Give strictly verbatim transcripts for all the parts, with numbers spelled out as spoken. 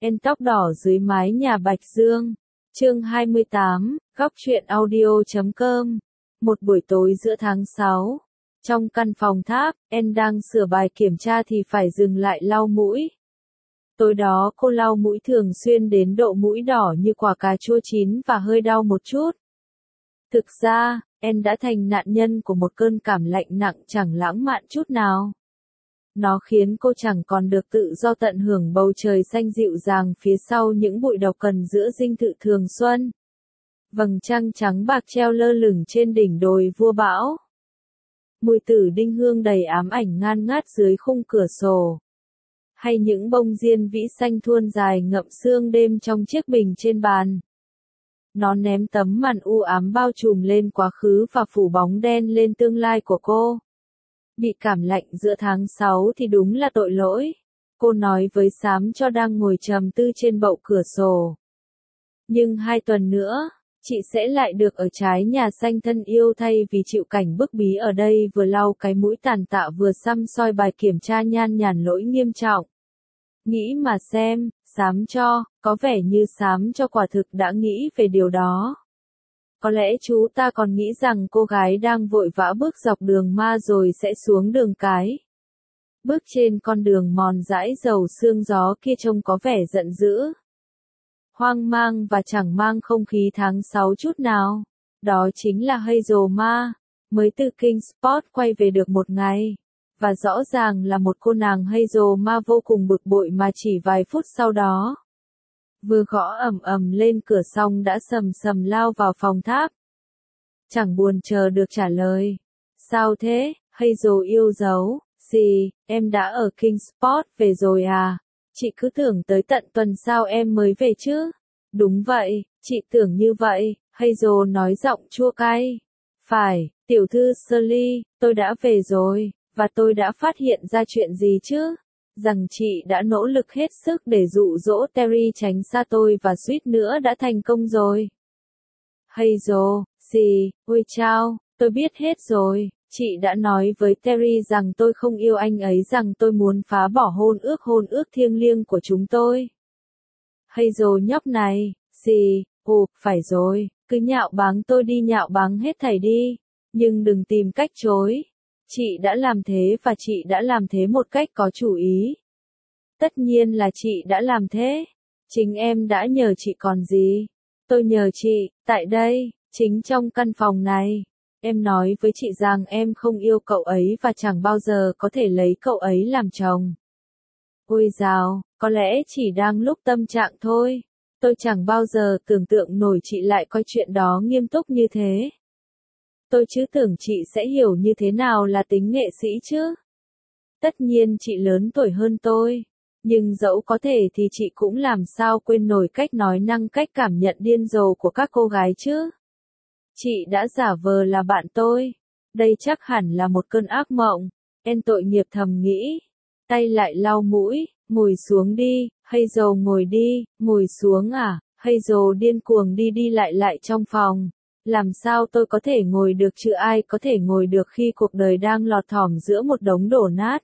En tóc đỏ dưới mái nhà Bạch Dương. Chương hai mươi tám, góc truyện audio chấm com. Một buổi tối giữa tháng sáu. Trong căn phòng tháp, En đang sửa bài kiểm tra thì phải dừng lại lau mũi. Tối đó cô lau mũi thường xuyên đến độ mũi đỏ như quả cà chua chín và hơi đau một chút. Thực ra, En đã thành nạn nhân của một cơn cảm lạnh nặng chẳng lãng mạn chút nào. Nó khiến cô chẳng còn được tự do tận hưởng bầu trời xanh dịu dàng phía sau những bụi độc cần giữa dinh thự thường xuân. Vầng trăng trắng bạc treo lơ lửng trên đỉnh đồi Vua Bão. Mùi tử đinh hương đầy ám ảnh ngan ngát dưới khung cửa sổ. Hay những bông diên vĩ xanh thuôn dài ngậm sương đêm trong chiếc bình trên bàn. Nó ném tấm màn u ám bao trùm lên quá khứ và phủ bóng đen lên tương lai của cô. Bị cảm lạnh giữa tháng sáu thì đúng là tội lỗi. Cô nói với Sám cho đang ngồi trầm tư trên bậu cửa sổ. Nhưng hai tuần nữa, chị sẽ lại được ở trái nhà xanh thân yêu thay vì chịu cảnh bức bí ở đây, vừa lau cái mũi tàn tạ vừa săm soi bài kiểm tra nhan nhản lỗi nghiêm trọng. Nghĩ mà xem, Sám cho, có vẻ như Sám cho quả thực đã nghĩ về điều đó. Có lẽ chú ta còn nghĩ rằng cô gái đang vội vã bước dọc đường ma rồi sẽ xuống đường cái. Bước trên con đường mòn dãi dầu sương gió kia trông có vẻ giận dữ. Hoang mang và chẳng mang không khí tháng sáu chút nào. Đó chính là Hazel Ma, mới từ Kingsport quay về được một ngày. Và rõ ràng là một cô nàng Hazel Ma vô cùng bực bội mà chỉ vài phút sau đó. Vừa gõ ầm ầm lên cửa xong đã sầm sầm lao vào phòng tháp. Chẳng buồn chờ được trả lời. Sao thế, Hazel yêu dấu, gì, em đã ở Kingsport về rồi à? Chị cứ tưởng tới tận tuần sau em mới về chứ? Đúng vậy, chị tưởng như vậy, Hazel nói giọng chua cay. Phải, tiểu thư Shirley, tôi đã về rồi, và tôi đã phát hiện ra chuyện gì chứ? Rằng chị đã nỗ lực hết sức để dụ dỗ Terry tránh xa tôi và suýt nữa đã thành công rồi. Hazel, gì, ôi chao, tôi biết hết rồi, chị đã nói với Terry rằng tôi không yêu anh ấy, rằng tôi muốn phá bỏ hôn ước hôn ước thiêng liêng của chúng tôi. Hazel nhóc này, gì, ồ, phải rồi, cứ nhạo báng tôi đi, nhạo báng hết thảy đi, nhưng đừng tìm cách chối. Chị đã làm thế và chị đã làm thế một cách có chủ ý. Tất nhiên là chị đã làm thế. Chính em đã nhờ chị còn gì. Tôi nhờ chị, tại đây, chính trong căn phòng này. Em nói với chị rằng em không yêu cậu ấy và chẳng bao giờ có thể lấy cậu ấy làm chồng. Ôi dào, có lẽ chỉ đang lúc tâm trạng thôi. Tôi chẳng bao giờ tưởng tượng nổi chị lại coi chuyện đó nghiêm túc như thế. Tôi chứ tưởng chị sẽ hiểu như thế nào là tính nghệ sĩ chứ. Tất nhiên chị lớn tuổi hơn tôi. Nhưng dẫu có thể thì chị cũng làm sao quên nổi cách nói năng, cách cảm nhận điên rồ của các cô gái chứ. Chị đã giả vờ là bạn tôi. Đây chắc hẳn là một cơn ác mộng. En tội nghiệp thầm nghĩ. Tay lại lau mũi, ngồi xuống đi, Hazel ngồi đi, ngồi xuống à, Hazel điên cuồng đi đi lại lại trong phòng. Làm sao tôi có thể ngồi được chứ, ai có thể ngồi được khi cuộc đời đang lọt thỏm giữa một đống đổ nát.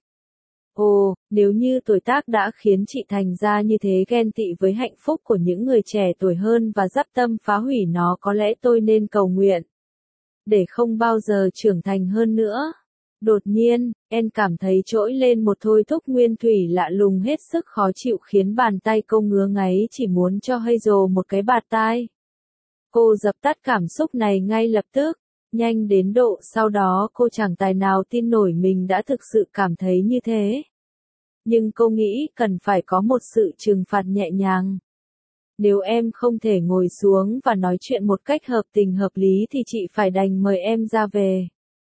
Ồ, nếu như tuổi tác đã khiến chị thành ra như thế, ghen tị với hạnh phúc của những người trẻ tuổi hơn và dắp tâm phá hủy nó, có lẽ tôi nên cầu nguyện để không bao giờ trưởng thành hơn nữa. Đột nhiên, En cảm thấy trỗi lên một thôi thúc nguyên thủy lạ lùng hết sức khó chịu, khiến bàn tay cô ngứa ngáy, chỉ muốn cho Hazel một cái bạt tai. Cô dập tắt cảm xúc này ngay lập tức, nhanh đến độ sau đó cô chẳng tài nào tin nổi mình đã thực sự cảm thấy như thế. Nhưng cô nghĩ cần phải có một sự trừng phạt nhẹ nhàng. Nếu em không thể ngồi xuống và nói chuyện một cách hợp tình hợp lý thì chị phải đành mời em ra về.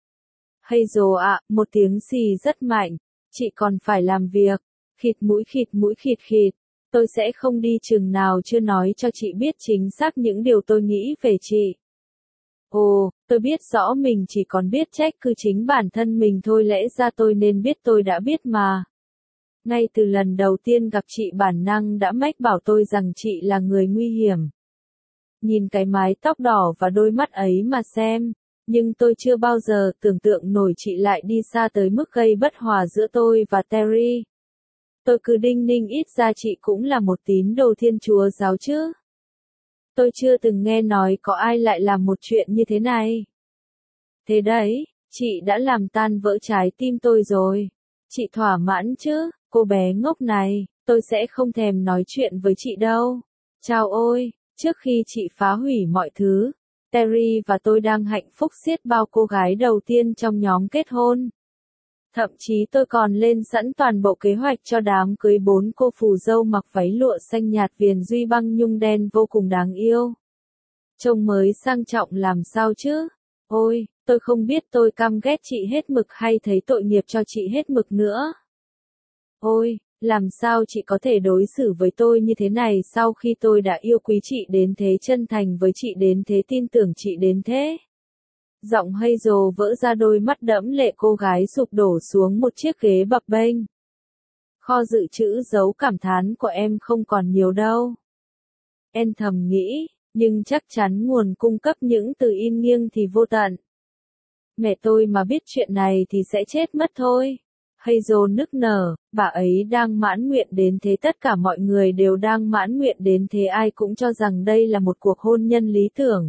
Hazel ạ, một tiếng xì rất mạnh, chị còn phải làm việc, khịt mũi khịt mũi khịt khịt. Tôi sẽ không đi chừng nào chưa nói cho chị biết chính xác những điều tôi nghĩ về chị. Ồ, tôi biết rõ mình chỉ còn biết trách cứ chính bản thân mình thôi, lẽ ra tôi nên biết, tôi đã biết mà. Ngay từ lần đầu tiên gặp chị, bản năng đã mách bảo tôi rằng chị là người nguy hiểm. Nhìn cái mái tóc đỏ và đôi mắt ấy mà xem, nhưng tôi chưa bao giờ tưởng tượng nổi chị lại đi xa tới mức gây bất hòa giữa tôi và Terry. Tôi cứ đinh ninh ít ra chị cũng là một tín đồ Thiên Chúa giáo chứ. Tôi chưa từng nghe nói có ai lại làm một chuyện như thế này. Thế đấy, chị đã làm tan vỡ trái tim tôi rồi. Chị thỏa mãn chứ, cô bé ngốc này, tôi sẽ không thèm nói chuyện với chị đâu. Chao ôi, trước khi chị phá hủy mọi thứ, Terry và tôi đang hạnh phúc xiết bao cô gái đầu tiên trong nhóm kết hôn. Thậm chí tôi còn lên sẵn toàn bộ kế hoạch cho đám cưới bốn cô phù dâu mặc váy lụa xanh nhạt viền duy băng nhung đen vô cùng đáng yêu. Trông mới sang trọng làm sao chứ? Ôi, tôi không biết tôi căm ghét chị hết mực hay thấy tội nghiệp cho chị hết mực nữa. Ôi, làm sao chị có thể đối xử với tôi như thế này sau khi tôi đã yêu quý chị đến thế, chân thành với chị đến thế, tin tưởng chị đến thế. Giọng Hazel vỡ ra, đôi mắt đẫm lệ cô gái sụp đổ xuống một chiếc ghế bập bênh. Kho dự trữ dấu cảm thán của em không còn nhiều đâu. Em thầm nghĩ, nhưng chắc chắn nguồn cung cấp những từ in nghiêng thì vô tận. Mẹ tôi mà biết chuyện này thì sẽ chết mất thôi. Hazel nức nở, bà ấy đang mãn nguyện đến thế, tất cả mọi người đều đang mãn nguyện đến thế, ai cũng cho rằng đây là một cuộc hôn nhân lý tưởng.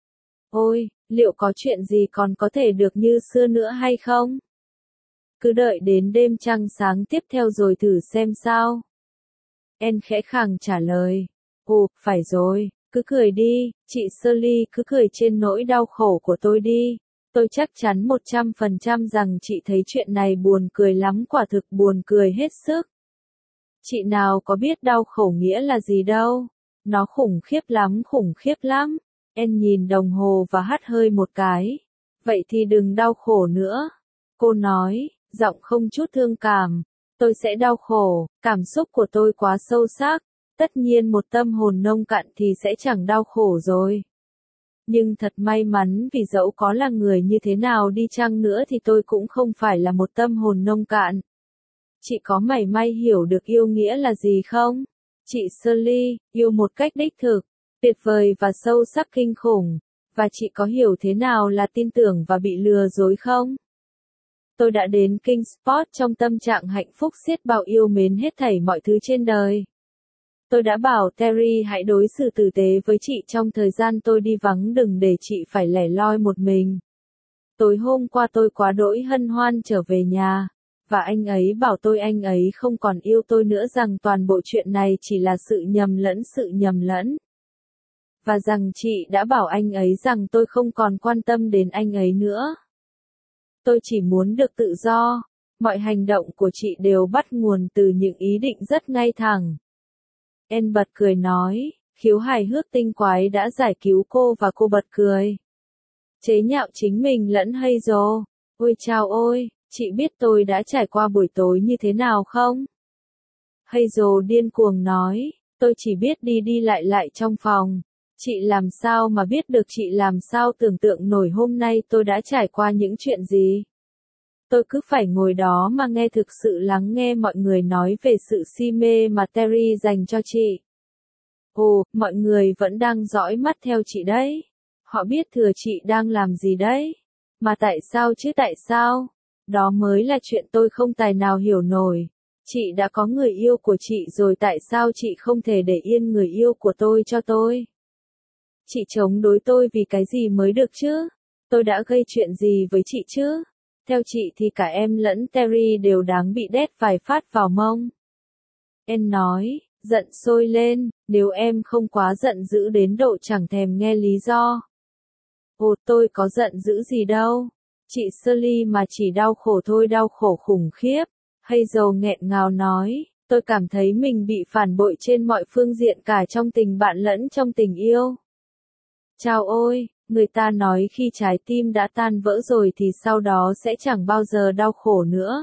Ôi, liệu có chuyện gì còn có thể được như xưa nữa hay không? Cứ đợi đến đêm trăng sáng tiếp theo rồi thử xem sao. En khẽ khàng trả lời. Ồ, phải rồi, cứ cười đi, chị Shirley, cứ cười trên nỗi đau khổ của tôi đi. Tôi chắc chắn một trăm phần trăm rằng chị thấy chuyện này buồn cười lắm, quả thực buồn cười hết sức. Chị nào có biết đau khổ nghĩa là gì đâu. Nó khủng khiếp lắm, khủng khiếp lắm. En nhìn đồng hồ và hắt hơi một cái. Vậy thì đừng đau khổ nữa. Cô nói, giọng không chút thương cảm. Tôi sẽ đau khổ, cảm xúc của tôi quá sâu sắc. Tất nhiên một tâm hồn nông cạn thì sẽ chẳng đau khổ rồi. Nhưng thật may mắn vì dẫu có là người như thế nào đi chăng nữa thì tôi cũng không phải là một tâm hồn nông cạn. Chị có mảy may hiểu được yêu nghĩa là gì không? Chị Shirley, yêu một cách đích thực, tuyệt vời và sâu sắc kinh khủng. Và chị có hiểu thế nào là tin tưởng và bị lừa dối không? Tôi đã đến Kingsport trong tâm trạng hạnh phúc xiết bao, yêu mến hết thảy mọi thứ trên đời. Tôi đã bảo Terry hãy đối xử tử tế với chị trong thời gian tôi đi vắng, đừng để chị phải lẻ loi một mình. Tối hôm qua tôi quá đỗi hân hoan trở về nhà, và anh ấy bảo tôi anh ấy không còn yêu tôi nữa, rằng toàn bộ chuyện này chỉ là sự nhầm lẫn, sự nhầm lẫn. Và rằng chị đã bảo anh ấy rằng tôi không còn quan tâm đến anh ấy nữa. Tôi chỉ muốn được tự do. Mọi hành động của chị đều bắt nguồn từ những ý định rất ngay thẳng. En bật cười nói, khiếu hài hước tinh quái đã giải cứu cô, và cô bật cười. Chế nhạo chính mình lẫn Hazel. Ôi chao ôi, chị biết tôi đã trải qua buổi tối như thế nào không? Hazel điên cuồng nói, tôi chỉ biết đi đi lại lại trong phòng. Chị làm sao mà biết được, chị làm sao tưởng tượng nổi hôm nay tôi đã trải qua những chuyện gì? Tôi cứ phải ngồi đó mà nghe, thực sự lắng nghe mọi người nói về sự si mê mà Terry dành cho chị. Ồ, mọi người vẫn đang dõi mắt theo chị đấy. Họ biết thừa chị đang làm gì đấy. Mà tại sao chứ, tại sao? Đó mới là chuyện tôi không tài nào hiểu nổi. Chị đã có người yêu của chị rồi, tại sao chị không thể để yên người yêu của tôi cho tôi? Chị chống đối tôi vì cái gì mới được chứ? Tôi đã gây chuyện gì với chị chứ? Theo chị thì cả em lẫn Terry đều đáng bị đét vài phát vào mông. En nói, giận sôi lên, nếu em không quá giận dữ đến độ chẳng thèm nghe lý do. Ồ, tôi có giận dữ gì đâu. Chị Shirley mà chỉ đau khổ thôi, đau khổ khủng khiếp. Hazel nghẹn ngào nói, tôi cảm thấy mình bị phản bội trên mọi phương diện, cả trong tình bạn lẫn trong tình yêu. Chao ôi, người ta nói khi trái tim đã tan vỡ rồi thì sau đó sẽ chẳng bao giờ đau khổ nữa.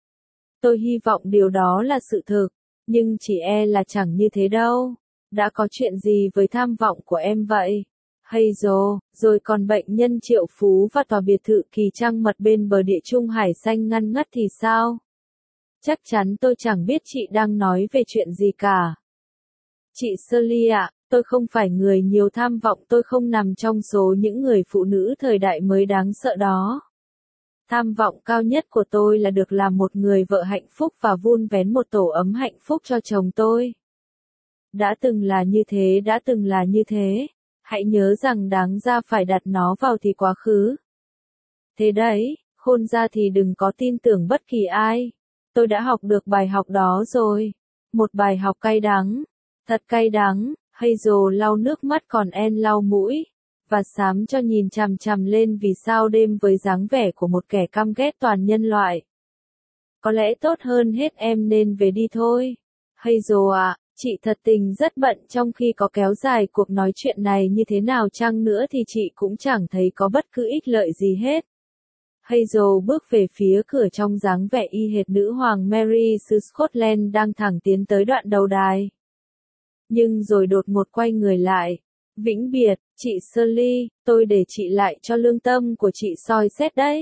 Tôi hy vọng điều đó là sự thực, nhưng chỉ e là chẳng như thế đâu. Đã có chuyện gì với tham vọng của em vậy? Hazel, rồi còn bệnh nhân triệu phú và tòa biệt thự kỳ trăng mật bên bờ địa Trung Hải xanh ngăn ngắt thì sao? Chắc chắn tôi chẳng biết chị đang nói về chuyện gì cả. Chị Shirley ạ, tôi không phải người nhiều tham vọng, tôi không nằm trong số những người phụ nữ thời đại mới đáng sợ đó. Tham vọng cao nhất của tôi là được làm một người vợ hạnh phúc và vun vén một tổ ấm hạnh phúc cho chồng tôi. Đã từng là như thế, đã từng là như thế. Hãy nhớ rằng đáng ra phải đặt nó vào thì quá khứ. Thế đấy, khôn ra thì đừng có tin tưởng bất kỳ ai. Tôi đã học được bài học đó rồi. Một bài học cay đắng. Thật cay đắng. Hazel lau nước mắt còn Anne lau mũi. Và xám cho nhìn chằm chằm lên vì sao đêm với dáng vẻ của một kẻ căm ghét toàn nhân loại. Có lẽ tốt hơn hết em nên về đi thôi. Hazel ạ, chị thật tình rất bận trong khi có kéo dài cuộc nói chuyện này như thế nào chăng nữa thì chị cũng chẳng thấy có bất cứ ích lợi gì hết. Hazel bước về phía cửa trong dáng vẻ y hệt nữ hoàng Mary xứ Scotland đang thẳng tiến tới đoạn đầu đài. Nhưng rồi đột ngột quay người lại. Vĩnh biệt, chị Shirley, tôi để chị lại cho lương tâm của chị soi xét đấy.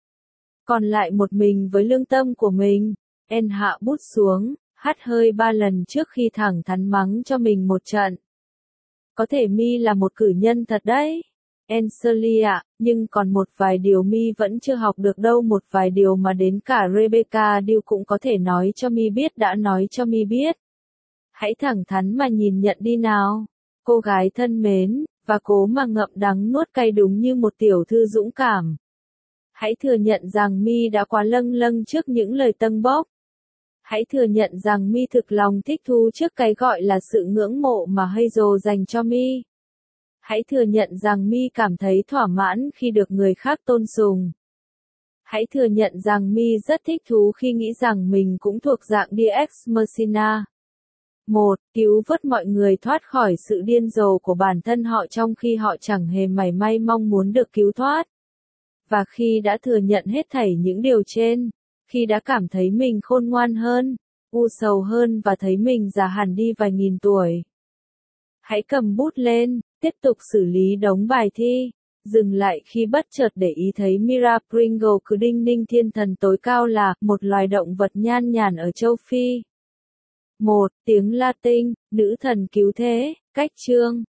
Còn lại một mình với lương tâm của mình, Anne hạ bút xuống, hắt hơi ba lần trước khi thẳng thắn mắng cho mình một trận. Có thể Mi là một cử nhân thật đấy. Anne Shirley ạ, nhưng còn một vài điều Mi vẫn chưa học được đâu, một vài điều mà đến cả Rebecca Dew cũng có thể nói cho Mi biết đã nói cho Mi biết. Hãy thẳng thắn mà nhìn nhận đi nào. Cô gái thân mến, và cố mà ngậm đắng nuốt cay đúng như một tiểu thư dũng cảm. Hãy thừa nhận rằng Mi đã quá lâng lâng trước những lời tâng bốc. Hãy thừa nhận rằng Mi thực lòng thích thú trước cái gọi là sự ngưỡng mộ mà Hazel dành cho Mi. Hãy thừa nhận rằng Mi cảm thấy thỏa mãn khi được người khác tôn sùng. Hãy thừa nhận rằng Mi rất thích thú khi nghĩ rằng mình cũng thuộc dạng Deus Ex Machina. một. Cứu vớt mọi người thoát khỏi sự điên rồ của bản thân họ trong khi họ chẳng hề mảy may mong muốn được cứu thoát. Và khi đã thừa nhận hết thảy những điều trên, khi đã cảm thấy mình khôn ngoan hơn, u sầu hơn và thấy mình già hẳn đi vài nghìn tuổi, hãy cầm bút lên, tiếp tục xử lý đống bài thi. Dừng lại khi bất chợt để ý thấy Mira Pringle cứ đinh ninh thiên thần tối cao là một loài động vật nhan nhản ở châu Phi. một. Tiếng Latin, nữ thần cứu thế, cách chương.